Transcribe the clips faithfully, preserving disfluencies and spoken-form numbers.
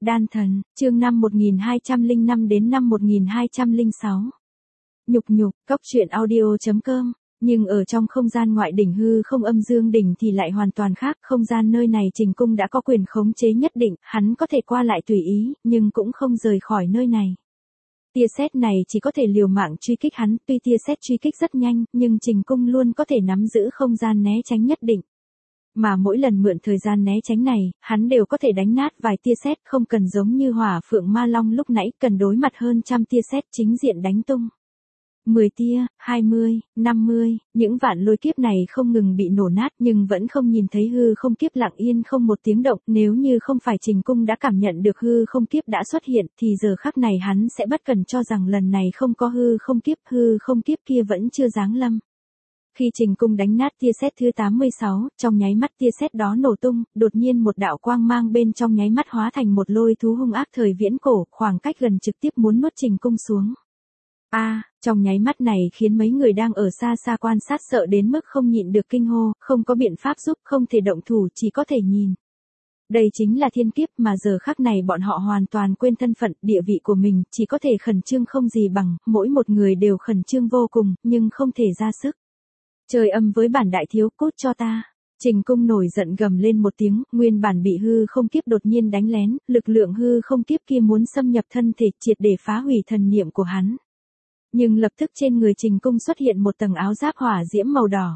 Đan thần, chương năm một nghìn hai trăm lẻ năm đến năm một nghìn hai trăm lẻ sáu. Nhục nhục, cóc truyện audio chấm com. Nhưng ở trong không gian ngoại đỉnh hư không âm dương đỉnh thì lại hoàn toàn khác, không gian nơi này Trình Cung đã có quyền khống chế nhất định, hắn có thể qua lại tùy ý, nhưng cũng không rời khỏi nơi này. Tia sét này chỉ có thể liều mạng truy kích hắn, tuy tia sét truy kích rất nhanh, nhưng Trình Cung luôn có thể nắm giữ không gian né tránh nhất định. Mà mỗi lần mượn thời gian né tránh này, hắn đều có thể đánh nát vài tia sét, không cần giống như Hỏa Phượng Ma Long lúc nãy, cần đối mặt hơn trăm tia sét chính diện đánh tung. mười tia, hai mươi, năm mươi, những vạn lôi kiếp này không ngừng bị nổ nát nhưng vẫn không nhìn thấy hư không kiếp lặng yên không một tiếng động, nếu như không phải Trình Cung đã cảm nhận được hư không kiếp đã xuất hiện thì giờ khắc này hắn sẽ bất cần cho rằng lần này không có hư không kiếp, hư không kiếp kia vẫn chưa giáng lâm. Khi Trình Cung đánh nát tia sét thứ tám mươi sáu, trong nháy mắt tia sét đó nổ tung, đột nhiên một đạo quang mang bên trong nháy mắt hóa thành một lôi thú hung ác thời viễn cổ, khoảng cách gần trực tiếp muốn nuốt Trình Cung xuống. A, à, trong nháy mắt này khiến mấy người đang ở xa xa quan sát sợ đến mức không nhịn được kinh hô, không có biện pháp giúp, không thể động thủ, chỉ có thể nhìn. Đây chính là thiên kiếp mà giờ khắc này bọn họ hoàn toàn quên thân phận, địa vị của mình, chỉ có thể khẩn trương không gì bằng, mỗi một người đều khẩn trương vô cùng, nhưng không thể ra sức. Trời âm với bản đại thiếu, cút cho ta. Trình Cung nổi giận gầm lên một tiếng, nguyên bản bị hư không kiếp đột nhiên đánh lén, lực lượng hư không kiếp kia muốn xâm nhập thân thể triệt để phá hủy thần niệm của hắn. Nhưng lập tức trên người Trình Cung xuất hiện một tầng áo giáp hỏa diễm màu đỏ.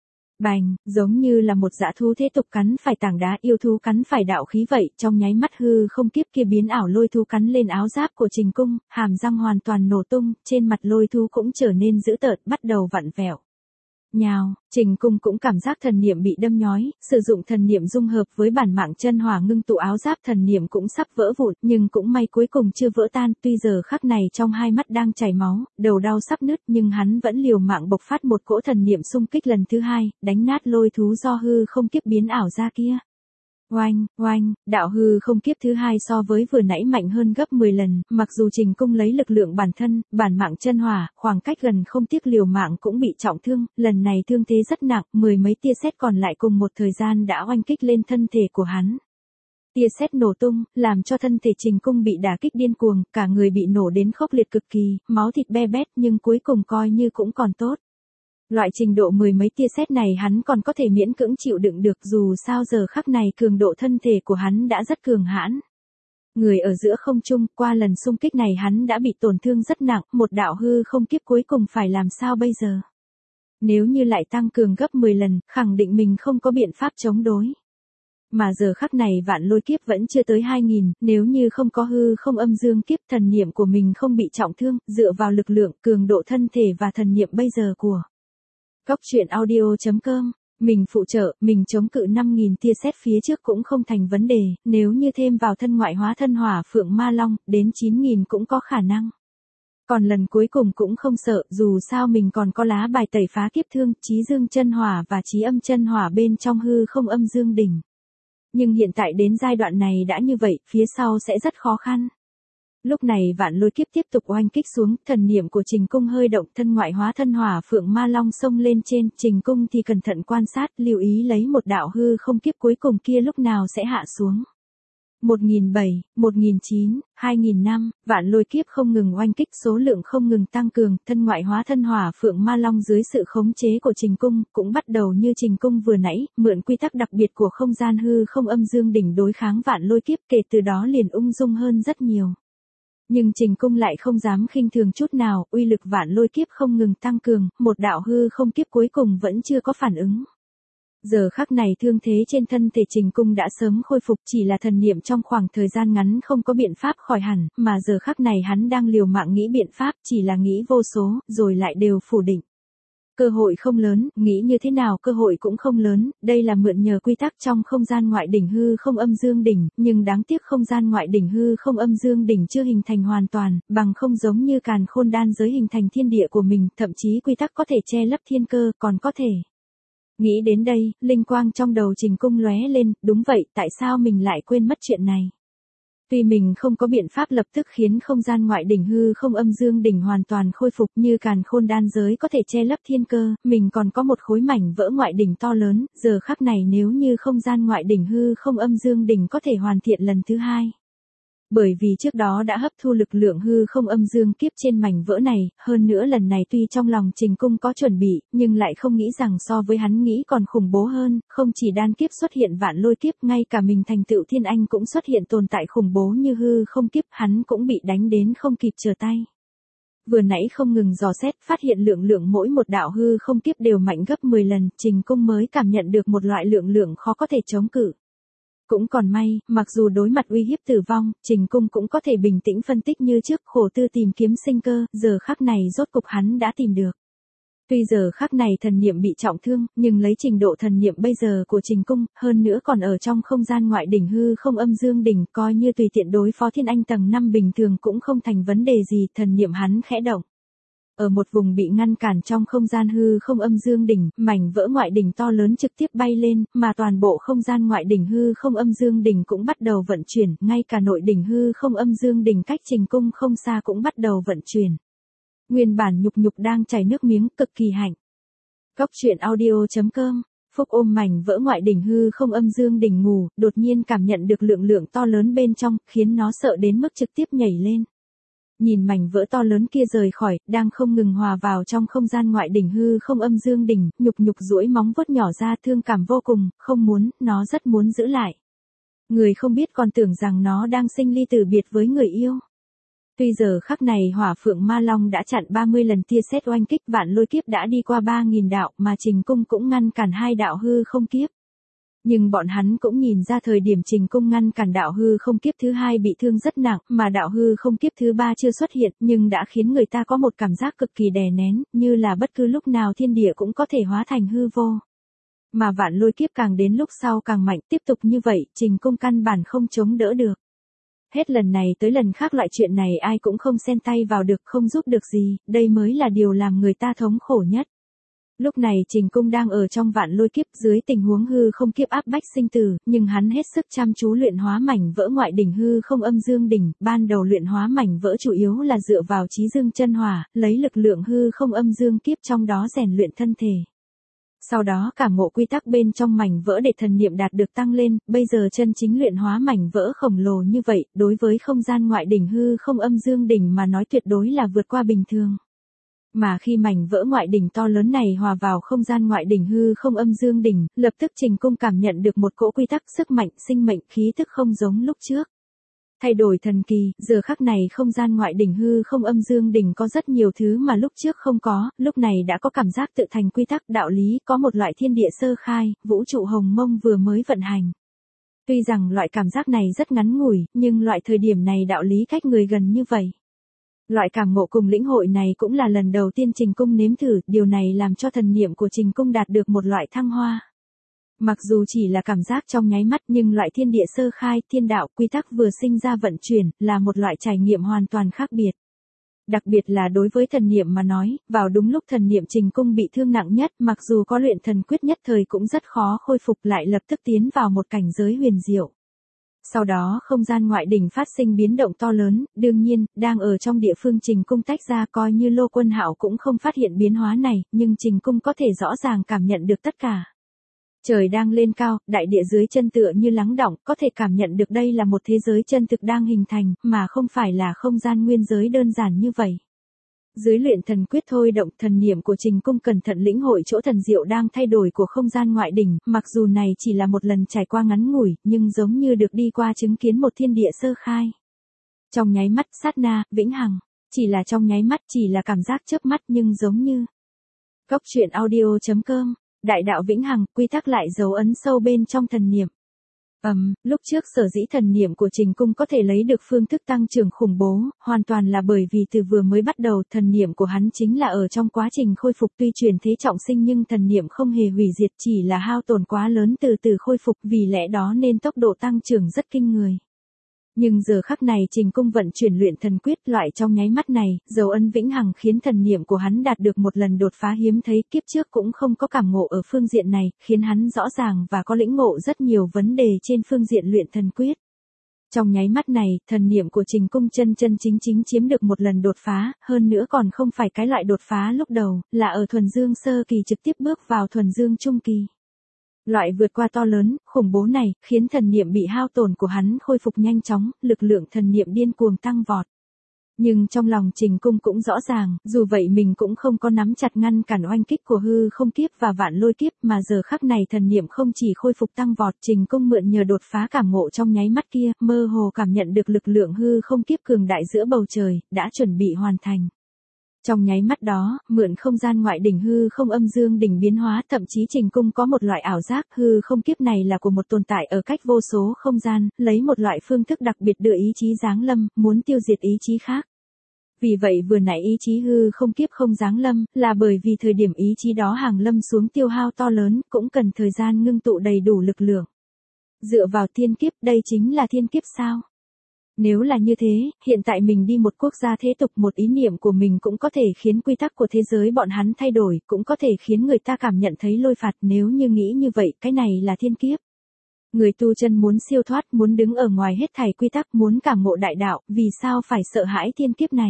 Bành, giống như là một dã thú thế tục cắn phải tảng đá, yêu thú cắn phải đạo khí vậy, trong nháy mắt hư không kiếp kia biến ảo lôi thú cắn lên áo giáp của Trình Cung, hàm răng hoàn toàn nổ tung, trên mặt lôi thú cũng trở nên dữ tợn, bắt đầu vặn vẹo. Nhào, Trình Cung cũng cảm giác thần niệm bị đâm nhói, sử dụng thần niệm dung hợp với bản mạng chân hỏa ngưng tụ áo giáp thần niệm cũng sắp vỡ vụn, nhưng cũng may cuối cùng chưa vỡ tan, tuy giờ khắc này trong hai mắt đang chảy máu, đầu đau sắp nứt nhưng hắn vẫn liều mạng bộc phát một cỗ thần niệm xung kích lần thứ hai, đánh nát lôi thú do hư không kiếp biến ảo ra kia. Oanh, oanh, đạo hư không kiếp thứ hai so với vừa nãy mạnh hơn gấp mười lần, mặc dù Trình Cung lấy lực lượng bản thân, bản mạng chân hỏa, khoảng cách gần không tiếc liều mạng cũng bị trọng thương, lần này thương thế rất nặng, mười mấy tia sét còn lại cùng một thời gian đã oanh kích lên thân thể của hắn. Tia sét nổ tung, làm cho thân thể Trình Cung bị đả kích điên cuồng, cả người bị nổ đến khốc liệt cực kỳ, máu thịt be bét nhưng cuối cùng coi như cũng còn tốt. Loại trình độ mười mấy tia sét này hắn còn có thể miễn cưỡng chịu đựng được, dù sao giờ khắc này cường độ thân thể của hắn đã rất cường hãn. Người ở giữa không trung, qua lần xung kích này hắn đã bị tổn thương rất nặng, một đạo hư không kiếp cuối cùng phải làm sao bây giờ? Nếu như lại tăng cường gấp mười lần, khẳng định mình không có biện pháp chống đối. Mà giờ khắc này vạn lôi kiếp vẫn chưa tới hai nghìn, nếu như không có hư không âm dương kiếp, thần niệm của mình không bị trọng thương, dựa vào lực lượng, cường độ thân thể và thần niệm bây giờ của cóc truyện audio chấm com, mình phụ trợ, mình chống cự năm nghìn tia sét phía trước cũng không thành vấn đề, nếu như thêm vào thân ngoại hóa thân Hỏa Phượng Ma Long, đến chín nghìn cũng có khả năng. Còn lần cuối cùng cũng không sợ, dù sao mình còn có lá bài tẩy phá kiếp thương, chí dương chân hỏa và chí âm chân hỏa bên trong hư không âm dương đỉnh. Nhưng hiện tại đến giai đoạn này đã như vậy, phía sau sẽ rất khó khăn. Lúc này vạn lôi kiếp tiếp tục oanh kích xuống, thần niệm của Trình Cung hơi động, thân ngoại hóa thân Hỏa Phượng Ma Long xông lên trên, Trình Cung thì cẩn thận quan sát, lưu ý lấy một đạo hư không kiếp cuối cùng kia lúc nào sẽ hạ xuống. một nghìn bảy trăm, một nghìn chín trăm, hai nghìn năm, vạn lôi kiếp không ngừng oanh kích, số lượng không ngừng tăng cường, thân ngoại hóa thân Hỏa Phượng Ma Long dưới sự khống chế của Trình Cung, cũng bắt đầu như Trình Cung vừa nãy, mượn quy tắc đặc biệt của không gian hư không âm dương đỉnh đối kháng vạn lôi kiếp, kể từ đó liền ung dung hơn rất nhiều. Nhưng Trình Cung lại không dám khinh thường chút nào, uy lực vạn lôi kiếp không ngừng tăng cường, một đạo hư không kiếp cuối cùng vẫn chưa có phản ứng. Giờ khắc này thương thế trên thân thể Trình Cung đã sớm khôi phục, chỉ là thần niệm trong khoảng thời gian ngắn không có biện pháp khỏi hẳn, mà giờ khắc này hắn đang liều mạng nghĩ biện pháp, chỉ là nghĩ vô số, rồi lại đều phủ định. Cơ hội không lớn, nghĩ như thế nào cơ hội cũng không lớn, đây là mượn nhờ quy tắc trong không gian ngoại đỉnh hư không âm dương đỉnh, nhưng đáng tiếc không gian ngoại đỉnh hư không âm dương đỉnh chưa hình thành hoàn toàn, bằng không giống như càn khôn đan giới hình thành thiên địa của mình, thậm chí quy tắc có thể che lấp thiên cơ, còn có thể. Nghĩ đến đây, linh quang trong đầu Trình Cung lóe lên, đúng vậy, tại sao mình lại quên mất chuyện này? Tuy mình không có biện pháp lập tức khiến không gian ngoại đỉnh hư không âm dương đỉnh hoàn toàn khôi phục như càn khôn đan giới có thể che lấp thiên cơ, mình còn có một khối mảnh vỡ ngoại đỉnh to lớn, giờ khắc này nếu như không gian ngoại đỉnh hư không âm dương đỉnh có thể hoàn thiện lần thứ hai. Bởi vì trước đó đã hấp thu lực lượng hư không âm dương kiếp trên mảnh vỡ này, hơn nữa lần này tuy trong lòng Trình Cung có chuẩn bị, nhưng lại không nghĩ rằng so với hắn nghĩ còn khủng bố hơn, không chỉ đan kiếp xuất hiện vạn lôi kiếp, ngay cả mình thành tựu thiên anh cũng xuất hiện tồn tại khủng bố như hư không kiếp, hắn cũng bị đánh đến không kịp trở tay. Vừa nãy không ngừng dò xét, phát hiện lượng lượng mỗi một đạo hư không kiếp đều mạnh gấp mười lần, Trình Cung mới cảm nhận được một loại lượng lượng khó có thể chống cự. Cũng còn may, mặc dù đối mặt uy hiếp tử vong, Trình Cung cũng có thể bình tĩnh phân tích như trước, khổ tư tìm kiếm sinh cơ, giờ khắc này rốt cục hắn đã tìm được. Tuy giờ khắc này thần niệm bị trọng thương, nhưng lấy trình độ thần niệm bây giờ của Trình Cung, hơn nữa còn ở trong không gian ngoại đỉnh hư không âm dương đỉnh, coi như tùy tiện đối phó thiên anh tầng năm bình thường cũng không thành vấn đề gì, thần niệm hắn khẽ động. Ở một vùng bị ngăn cản trong không gian hư không âm dương đỉnh, mảnh vỡ ngoại đỉnh to lớn trực tiếp bay lên, mà toàn bộ không gian ngoại đỉnh hư không âm dương đỉnh cũng bắt đầu vận chuyển, ngay cả nội đỉnh hư không âm dương đỉnh cách Trình Cung không xa cũng bắt đầu vận chuyển. Nguyên bản nhục nhục đang chảy nước miếng, cực kỳ hạnh. Cóc truyện audio chấm com, Phúc ôm mảnh vỡ ngoại đỉnh hư không âm dương đỉnh ngủ, đột nhiên cảm nhận được lượng lượng to lớn bên trong, khiến nó sợ đến mức trực tiếp nhảy lên. Nhìn mảnh vỡ to lớn kia rời khỏi, đang không ngừng hòa vào trong không gian ngoại đỉnh hư không âm dương đỉnh, nhục nhục duỗi móng vuốt nhỏ ra, thương cảm vô cùng, không muốn, nó rất muốn giữ lại. Người không biết còn tưởng rằng nó đang sinh ly tử biệt với người yêu. Tuy giờ khắc này Hỏa Phượng Ma Long đã chặn ba mươi lần tia sét oanh kích, vạn lôi kiếp đã đi qua ba nghìn đạo, mà Trình Cung cũng ngăn cản hai đạo hư không kiếp. Nhưng bọn hắn cũng nhìn ra thời điểm Trình Cung ngăn cản đạo hư không kiếp thứ hai bị thương rất nặng, mà đạo hư không kiếp thứ ba chưa xuất hiện, nhưng đã khiến người ta có một cảm giác cực kỳ đè nén, như là bất cứ lúc nào thiên địa cũng có thể hóa thành hư vô. Mà vạn lôi kiếp càng đến lúc sau càng mạnh, tiếp tục như vậy, Trình Cung căn bản không chống đỡ được. Hết lần này tới lần khác loại chuyện này ai cũng không xen tay vào được, không giúp được gì, đây mới là điều làm người ta thống khổ nhất. Lúc này Trình Cung đang ở trong vạn lôi kiếp, dưới tình huống hư không kiếp áp bách sinh tử, nhưng hắn hết sức chăm chú luyện hóa mảnh vỡ ngoại đỉnh hư không âm dương đỉnh, ban đầu luyện hóa mảnh vỡ chủ yếu là dựa vào chí dương chân hỏa, lấy lực lượng hư không âm dương kiếp trong đó rèn luyện thân thể. Sau đó cảm ngộ quy tắc bên trong mảnh vỡ để thần niệm đạt được tăng lên, bây giờ chân chính luyện hóa mảnh vỡ khổng lồ như vậy, đối với không gian ngoại đỉnh hư không âm dương đỉnh mà nói tuyệt đối là vượt qua bình thường. Mà khi mảnh vỡ ngoại đỉnh to lớn này hòa vào không gian ngoại đỉnh hư không âm dương đỉnh, lập tức Trình Cung cảm nhận được một cỗ quy tắc sức mạnh, sinh mệnh, khí tức không giống lúc trước. Thay đổi thần kỳ, giờ khắc này không gian ngoại đỉnh hư không âm dương đỉnh có rất nhiều thứ mà lúc trước không có, lúc này đã có cảm giác tự thành quy tắc đạo lý, có một loại thiên địa sơ khai, vũ trụ hồng mông vừa mới vận hành. Tuy rằng loại cảm giác này rất ngắn ngủi, nhưng loại thời điểm này đạo lý cách người gần như vậy. Loại cảm ngộ cùng lĩnh hội này cũng là lần đầu tiên Trình Cung nếm thử, điều này làm cho thần niệm của Trình Cung đạt được một loại thăng hoa. Mặc dù chỉ là cảm giác trong nháy mắt nhưng loại thiên địa sơ khai, thiên đạo, quy tắc vừa sinh ra vận chuyển, là một loại trải nghiệm hoàn toàn khác biệt. Đặc biệt là đối với thần niệm mà nói, vào đúng lúc thần niệm Trình Cung bị thương nặng nhất, mặc dù có luyện thần quyết nhất thời cũng rất khó khôi phục lại lập tức tiến vào một cảnh giới huyền diệu. Sau đó không gian ngoại đỉnh phát sinh biến động to lớn, đương nhiên, đang ở trong địa phương Trình Cung tách ra coi như Lô Quân Hạo cũng không phát hiện biến hóa này, nhưng Trình Cung có thể rõ ràng cảm nhận được tất cả. Trời đang lên cao, đại địa dưới chân tựa như lắng đọng, có thể cảm nhận được đây là một thế giới chân thực đang hình thành, mà không phải là không gian nguyên giới đơn giản như vậy. Dưới luyện thần quyết thôi động, thần niệm của Trình Cung cẩn thận lĩnh hội chỗ thần diệu đang thay đổi của không gian ngoại đỉnh, mặc dù này chỉ là một lần trải qua ngắn ngủi, nhưng giống như được đi qua chứng kiến một thiên địa sơ khai. Trong nháy mắt, sát na, vĩnh hằng, chỉ là trong nháy mắt, chỉ là cảm giác chớp mắt nhưng giống như. Cóc truyện audio chấm com, đại đạo vĩnh hằng, quy tắc lại dấu ấn sâu bên trong thần niệm. Ầm, um, lúc trước sở dĩ thần niệm của Trình Cung có thể lấy được phương thức tăng trưởng khủng bố, hoàn toàn là bởi vì từ vừa mới bắt đầu thần niệm của hắn chính là ở trong quá trình khôi phục, tuy chuyển thế trọng sinh nhưng thần niệm không hề hủy diệt, chỉ là hao tổn quá lớn từ từ khôi phục, vì lẽ đó nên tốc độ tăng trưởng rất kinh người. Nhưng giờ khắc này Trình Cung vận chuyển luyện thần quyết, loại trong nháy mắt này, dấu ấn vĩnh hằng khiến thần niệm của hắn đạt được một lần đột phá hiếm thấy, kiếp trước cũng không có cảm ngộ ở phương diện này, khiến hắn rõ ràng và có lĩnh ngộ rất nhiều vấn đề trên phương diện luyện thần quyết. Trong nháy mắt này, thần niệm của Trình Cung chân chân chính chính chiếm được một lần đột phá, hơn nữa còn không phải cái loại đột phá lúc đầu, là ở thuần dương sơ kỳ trực tiếp bước vào thuần dương trung kỳ. Loại vượt qua to lớn, khủng bố này, khiến thần niệm bị hao tổn của hắn khôi phục nhanh chóng, lực lượng thần niệm điên cuồng tăng vọt. Nhưng trong lòng Trình Cung cũng rõ ràng, dù vậy mình cũng không có nắm chặt ngăn cản oanh kích của hư không kiếp và vạn lôi kiếp, mà giờ khắc này thần niệm không chỉ khôi phục tăng vọt, Trình Cung mượn nhờ đột phá cảm ngộ trong nháy mắt kia, mơ hồ cảm nhận được lực lượng hư không kiếp cường đại giữa bầu trời, đã chuẩn bị hoàn thành. Trong nháy mắt đó, mượn không gian ngoại đỉnh hư không âm dương đỉnh biến hóa, thậm chí Trình Cung có một loại ảo giác, hư không kiếp này là của một tồn tại ở cách vô số không gian, lấy một loại phương thức đặc biệt đưa ý chí giáng lâm, muốn tiêu diệt ý chí khác. Vì vậy vừa nãy ý chí hư không kiếp không giáng lâm, là bởi vì thời điểm ý chí đó hàng lâm xuống tiêu hao to lớn, cũng cần thời gian ngưng tụ đầy đủ lực lượng. Dựa vào thiên kiếp, đây chính là thiên kiếp sao? Nếu là như thế, hiện tại mình đi một quốc gia thế tục, một ý niệm của mình cũng có thể khiến quy tắc của thế giới bọn hắn thay đổi, cũng có thể khiến người ta cảm nhận thấy lôi phạt. Nếu như nghĩ như vậy, cái này là thiên kiếp. Người tu chân muốn siêu thoát, muốn đứng ở ngoài hết thảy quy tắc, muốn cảm ngộ đại đạo, vì sao phải sợ hãi thiên kiếp này?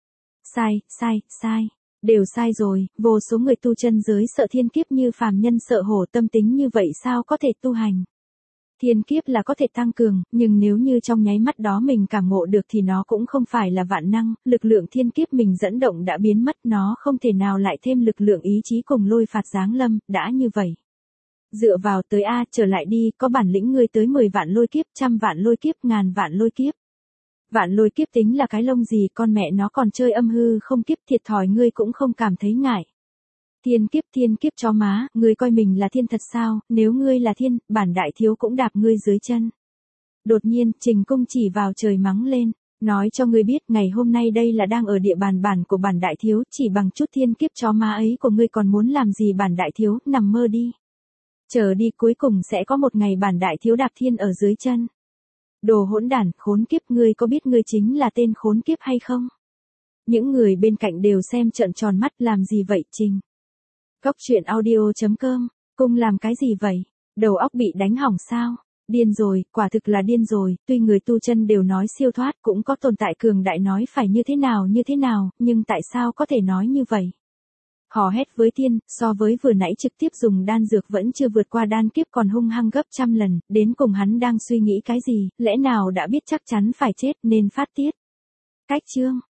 Sai, sai, sai. Đều sai rồi, vô số người tu chân giới sợ thiên kiếp như phàm nhân sợ hổ, tâm tính như vậy sao có thể tu hành? Thiên kiếp là có thể tăng cường, nhưng nếu như trong nháy mắt đó mình cảm ngộ được thì nó cũng không phải là vạn năng, lực lượng thiên kiếp mình dẫn động đã biến mất, nó không thể nào lại thêm lực lượng ý chí cùng lôi phạt giáng lâm, đã như vậy. Dựa vào tới A, trở lại đi, có bản lĩnh ngươi tới mười vạn lôi kiếp, trăm vạn lôi kiếp, ngàn vạn lôi kiếp. Vạn lôi kiếp tính là cái lông gì, con mẹ nó còn chơi âm hư không kiếp, thiệt thòi ngươi cũng không cảm thấy ngại. Thiên kiếp, thiên kiếp chó má, ngươi coi mình là thiên thật sao? Nếu ngươi là thiên, bản đại thiếu cũng đạp ngươi dưới chân. Đột nhiên, Trình Cung chỉ vào trời mắng lên, nói cho ngươi biết, ngày hôm nay đây là đang ở địa bàn bản của bản đại thiếu, chỉ bằng chút thiên kiếp chó má ấy của ngươi còn muốn làm gì bản đại thiếu, nằm mơ đi. Chờ đi, cuối cùng sẽ có một ngày bản đại thiếu đạp thiên ở dưới chân. Đồ hỗn đản, khốn kiếp, ngươi có biết ngươi chính là tên khốn kiếp hay không? Những người bên cạnh đều xem trợn tròn mắt, làm gì vậy Trình? Cóc truyện audio chấm com, Cung làm cái gì vậy? Đầu óc bị đánh hỏng sao? Điên rồi, quả thực là điên rồi, tuy người tu chân đều nói siêu thoát, cũng có tồn tại cường đại nói phải như thế nào như thế nào, nhưng tại sao có thể nói như vậy? Hò hét với thiên, so với vừa nãy trực tiếp dùng đan dược vẫn chưa vượt qua đan kiếp còn hung hăng gấp trăm lần, đến cùng hắn đang suy nghĩ cái gì, lẽ nào đã biết chắc chắn phải chết nên phát tiết. Cách chương